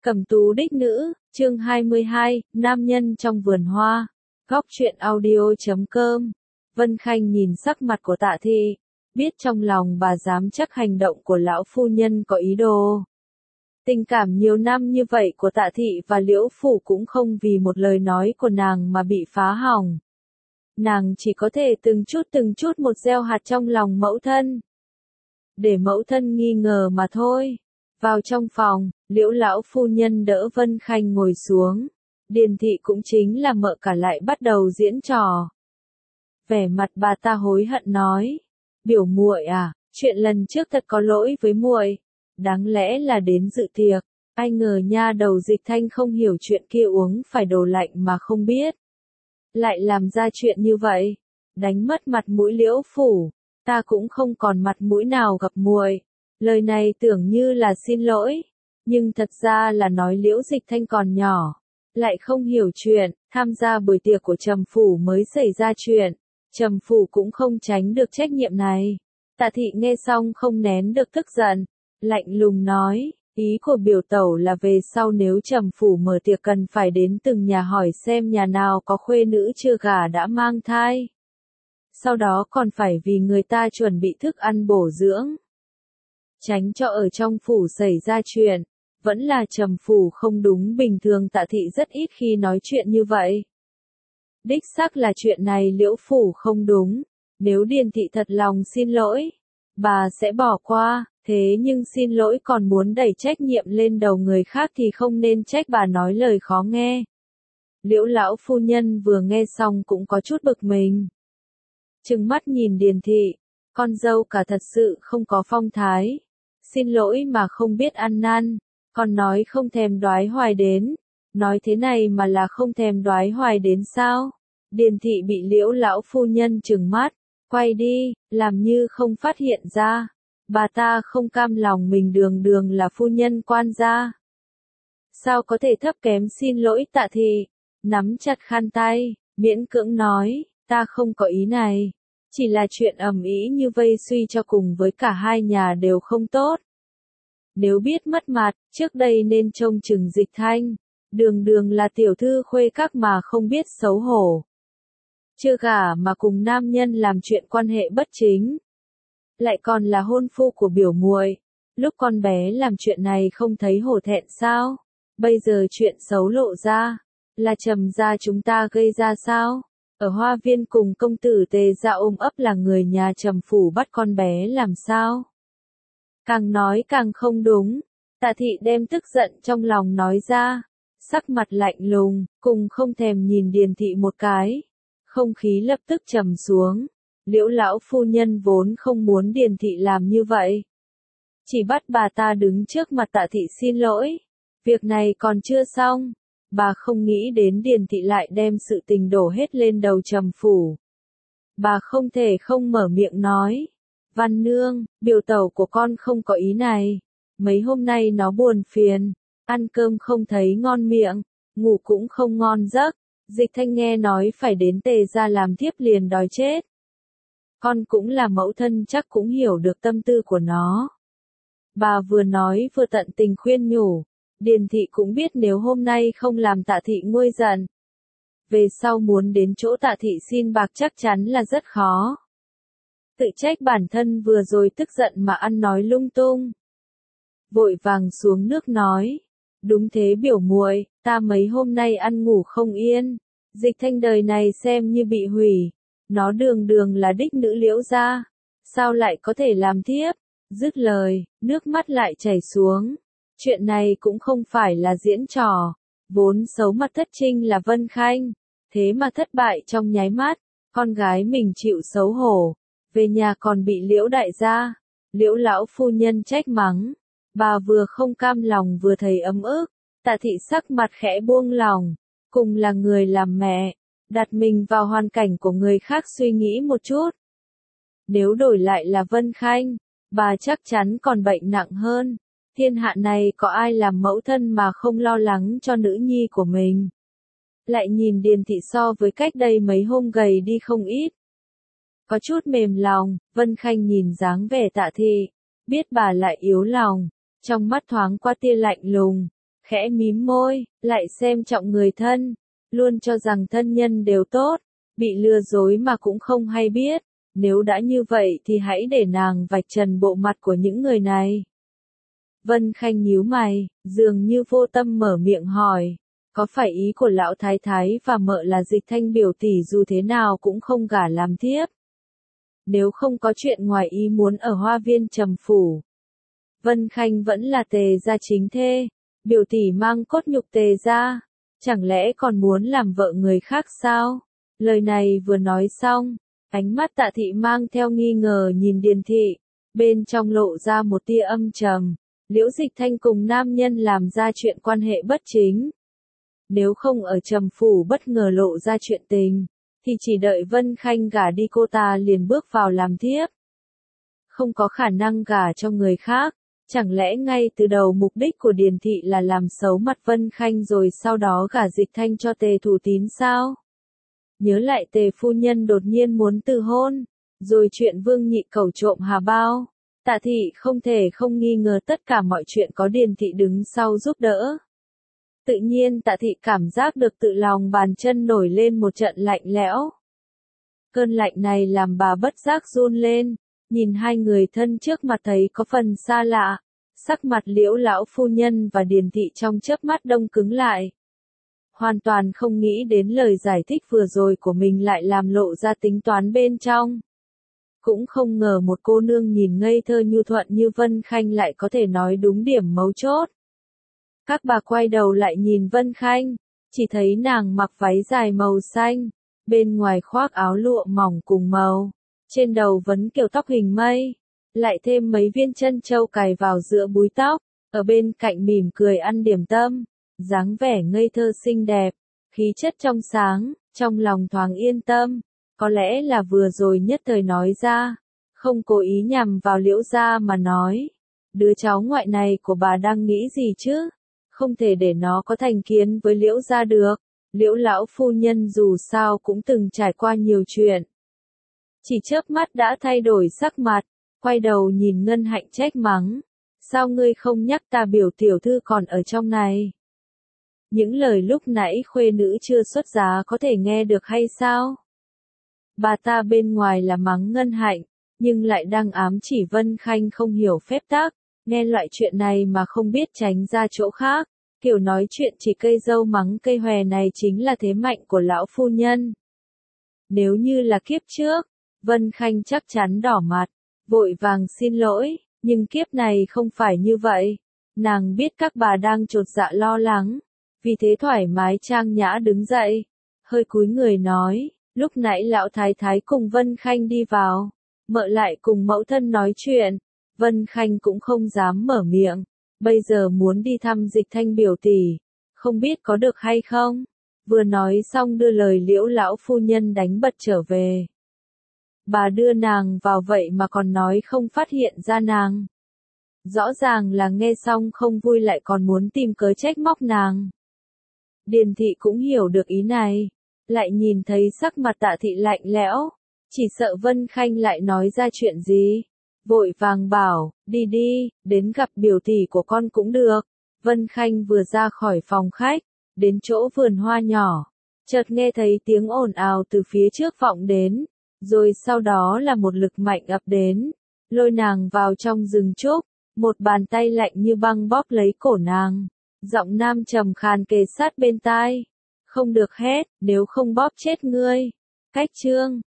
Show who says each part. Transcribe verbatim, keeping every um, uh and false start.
Speaker 1: Cẩm tú đích nữ, chương hai mươi hai, nam nhân trong vườn hoa. Góc truyện audio chấm com. Vân Khanh nhìn sắc mặt của Tạ Thị, biết trong lòng bà dám chắc hành động của lão phu nhân có ý đồ. Tình cảm nhiều năm như vậy của Tạ Thị và Liễu Phủ cũng không vì một lời nói của nàng mà bị phá hỏng. Nàng chỉ có thể từng chút từng chút một gieo hạt trong lòng mẫu thân, để mẫu thân nghi ngờ mà thôi. Vào trong phòng, Liễu lão phu nhân đỡ Vân Khanh ngồi xuống. Điền thị cũng chính là mợ cả lại bắt đầu diễn trò. Vẻ mặt bà ta hối hận nói: "Biểu muội à, chuyện lần trước thật có lỗi với muội, đáng lẽ là đến dự tiệc, ai ngờ nha đầu Dịch Thanh không hiểu chuyện kia uống phải đồ lạnh mà không biết, lại làm ra chuyện như vậy, đánh mất mặt mũi Liễu phủ, ta cũng không còn mặt mũi nào gặp muội." Lời này tưởng như là xin lỗi, nhưng thật ra là nói Liễu Dịch Thanh còn nhỏ, lại không hiểu chuyện, tham gia buổi tiệc của Trầm phủ mới xảy ra chuyện, Trầm phủ cũng không tránh được trách nhiệm này. Tạ Thị nghe xong không nén được tức giận, lạnh lùng nói: "Ý của biểu tẩu là về sau nếu Trầm phủ mở tiệc cần phải đến từng nhà hỏi xem nhà nào có khuê nữ chưa gả đã mang thai. Sau đó còn phải vì người ta chuẩn bị thức ăn bổ dưỡng, tránh cho ở trong phủ xảy ra chuyện." Vẫn là Trầm phủ không đúng, bình thường Tạ Thị rất ít khi nói chuyện như vậy. Đích xác là chuyện này Liễu phủ không đúng, nếu Điền thị thật lòng xin lỗi, bà sẽ bỏ qua, thế nhưng xin lỗi còn muốn đẩy trách nhiệm lên đầu người khác thì không nên trách bà nói lời khó nghe. Liễu lão phu nhân vừa nghe xong cũng có chút bực mình, trừng mắt nhìn Điền thị, con dâu cả thật sự không có phong thái, xin lỗi mà không biết ăn năn, còn nói không thèm đoái hoài đến, nói thế này mà là không thèm đoái hoài đến sao? Điền thị bị Liễu lão phu nhân trừng mắt, quay đi, làm như không phát hiện ra, bà ta không cam lòng mình đường đường là phu nhân quan gia, sao có thể thấp kém xin lỗi Tạ Thị, nắm chặt khăn tay, miễn cưỡng nói: "Ta không có ý này, chỉ là chuyện ầm ĩ như vây suy cho cùng với cả hai nhà đều không tốt. Nếu biết mất mặt, trước đây nên trông chừng Dịch Thanh, đường đường là tiểu thư khuê các mà không biết xấu hổ. Chưa gả mà cùng nam nhân làm chuyện quan hệ bất chính, lại còn là hôn phu của biểu muội, lúc con bé làm chuyện này không thấy hổ thẹn sao? Bây giờ chuyện xấu lộ ra, là Trầm gia chúng ta gây ra sao? Ở hoa viên cùng công tử Tề gia ôm ấp là người nhà Trầm phủ bắt con bé làm sao?" Càng nói càng không đúng, Tạ Thị đem tức giận trong lòng nói ra, sắc mặt lạnh lùng, cùng không thèm nhìn Điền thị một cái. Không khí lập tức trầm xuống, Liễu lão phu nhân vốn không muốn Điền thị làm như vậy, chỉ bắt bà ta đứng trước mặt Tạ Thị xin lỗi. Việc này còn chưa xong, bà không nghĩ đến Điền thị lại đem sự tình đổ hết lên đầu Trầm phủ. Bà không thể không mở miệng nói: "Văn nương, biểu tẩu của con không có ý này. Mấy hôm nay nó buồn phiền, ăn cơm không thấy ngon miệng, ngủ cũng không ngon giấc. Dịch Thanh nghe nói phải đến Tề gia làm thiếp liền đói chết. Con cũng là mẫu thân chắc cũng hiểu được tâm tư của nó." Bà vừa nói vừa tận tình khuyên nhủ. Điền thị cũng biết nếu hôm nay không làm Tạ Thị nguôi giận, về sau muốn đến chỗ Tạ Thị xin bạc chắc chắn là rất khó. Tự trách bản thân vừa rồi tức giận mà ăn nói lung tung, vội vàng xuống nước nói: "Đúng thế biểu muội, ta mấy hôm nay ăn ngủ không yên, Dịch Thanh đời này xem như bị hủy, nó đường đường là đích nữ Liễu gia, sao lại có thể làm thiếp?" Dứt lời, nước mắt lại chảy xuống. Chuyện này cũng không phải là diễn trò, vốn xấu mặt thất trinh là Vân Khanh, thế mà thất bại trong nháy mắt, con gái mình chịu xấu hổ, về nhà còn bị Liễu đại gia, Liễu lão phu nhân trách mắng. Bà vừa không cam lòng vừa thấy ấm ức. Tạ Thị sắc mặt khẽ buông lòng, cùng là người làm mẹ, đặt mình vào hoàn cảnh của người khác suy nghĩ một chút. Nếu đổi lại là Vân Khanh, bà chắc chắn còn bệnh nặng hơn. Thiên hạ này có ai làm mẫu thân mà không lo lắng cho nữ nhi của mình. Lại nhìn Điền thị so với cách đây mấy hôm gầy đi không ít, có chút mềm lòng. Vân Khanh nhìn dáng vẻ Tạ Thị, biết bà lại yếu lòng, trong mắt thoáng qua tia lạnh lùng, khẽ mím môi, lại xem trọng người thân, luôn cho rằng thân nhân đều tốt, bị lừa dối mà cũng không hay biết, nếu đã như vậy thì hãy để nàng vạch trần bộ mặt của những người này. Vân Khanh nhíu mày, dường như vô tâm mở miệng hỏi, có phải ý của lão thái thái và mợ là Dịch Thanh biểu tỷ dù thế nào cũng không gả làm thiếp? Nếu không có chuyện ngoài ý muốn ở Hoa Viên Trầm Phủ, Vân Khanh vẫn là Tề gia chính thê, biểu tỷ mang cốt nhục Tề gia, chẳng lẽ còn muốn làm vợ người khác sao? Lời này vừa nói xong, ánh mắt Tạ Thị mang theo nghi ngờ nhìn Điền Thị, bên trong lộ ra một tia âm trầm, Liễu Dịch Thanh cùng nam nhân làm ra chuyện quan hệ bất chính. Nếu không ở Trầm Phủ bất ngờ lộ ra chuyện tình, thì chỉ đợi Vân Khanh gả đi cô ta liền bước vào làm thiếp. Không có khả năng gả cho người khác, chẳng lẽ ngay từ đầu mục đích của Điền Thị là làm xấu mặt Vân Khanh rồi sau đó gả Dịch Thanh cho Tề Thủ Tín sao? Nhớ lại Tề phu nhân đột nhiên muốn từ hôn, rồi chuyện Vương Nhị Cẩu trộm hà bao, Tạ Thị không thể không nghi ngờ tất cả mọi chuyện có Điền Thị đứng sau giúp đỡ. Tự nhiên Tạ Thị cảm giác được tự lòng bàn chân nổi lên một trận lạnh lẽo. Cơn lạnh này làm bà bất giác run lên, nhìn hai người thân trước mặt thấy có phần xa lạ, sắc mặt Liễu lão phu nhân và Điền Thị trong chớp mắt đông cứng lại. Hoàn toàn không nghĩ đến lời giải thích vừa rồi của mình lại làm lộ ra tính toán bên trong. Cũng không ngờ một cô nương nhìn ngây thơ nhu thuận như Vân Khanh lại có thể nói đúng điểm mấu chốt. Các bà quay đầu lại nhìn Vân Khanh, chỉ thấy nàng mặc váy dài màu xanh, bên ngoài khoác áo lụa mỏng cùng màu, trên đầu vấn kiểu tóc hình mây, lại thêm mấy viên chân châu cài vào giữa búi tóc, ở bên cạnh mỉm cười ăn điểm tâm, dáng vẻ ngây thơ xinh đẹp, khí chất trong sáng, trong lòng thoáng yên tâm, có lẽ là vừa rồi nhất thời nói ra, không cố ý nhằm vào Liễu gia mà nói, đứa cháu ngoại này của bà đang nghĩ gì chứ? Không thể để nó có thành kiến với Liễu gia được. Liễu lão phu nhân dù sao cũng từng trải qua nhiều chuyện. Chỉ chớp mắt đã thay đổi sắc mặt, quay đầu nhìn Ngân Hạnh trách mắng. Sao ngươi không nhắc ta biểu tiểu thư còn ở trong này? Những lời lúc nãy khuê nữ chưa xuất giá có thể nghe được hay sao? Bà ta bên ngoài là mắng Ngân Hạnh, nhưng lại đang ám chỉ Vân Khanh không hiểu phép tắc, nghe loại chuyện này mà không biết tránh ra chỗ khác. Kiểu nói chuyện chỉ cây dâu mắng cây hòe này chính là thế mạnh của lão phu nhân. Nếu như là kiếp trước, Vân Khanh chắc chắn đỏ mặt, vội vàng xin lỗi, nhưng kiếp này không phải như vậy. Nàng biết các bà đang chột dạ lo lắng, vì thế thoải mái trang nhã đứng dậy, hơi cúi người nói, lúc nãy lão thái thái cùng Vân Khanh đi vào, mợ lại cùng mẫu thân nói chuyện, Vân Khanh cũng không dám mở miệng. Bây giờ muốn đi thăm Dịch Thanh biểu tỷ, không biết có được hay không? Vừa nói xong đưa lời Liễu lão phu nhân đánh bật trở về. Bà đưa nàng vào vậy mà còn nói không phát hiện ra nàng. Rõ ràng là nghe xong không vui lại còn muốn tìm cớ trách móc nàng. Điền Thị cũng hiểu được ý này, lại nhìn thấy sắc mặt Tạ Thị lạnh lẽo, chỉ sợ Vân Khanh lại nói ra chuyện gì. Vội vàng bảo, đi đi, đến gặp biểu tỷ của con cũng được. Vân Khanh vừa ra khỏi phòng khách, đến chỗ vườn hoa nhỏ, chợt nghe thấy tiếng ồn ào từ phía trước vọng đến, rồi sau đó là một lực mạnh ập đến, lôi nàng vào trong rừng trúc, một bàn tay lạnh như băng bóp lấy cổ nàng, giọng nam trầm khàn kề sát bên tai, không được hét, nếu không bóp chết ngươi. Cách chương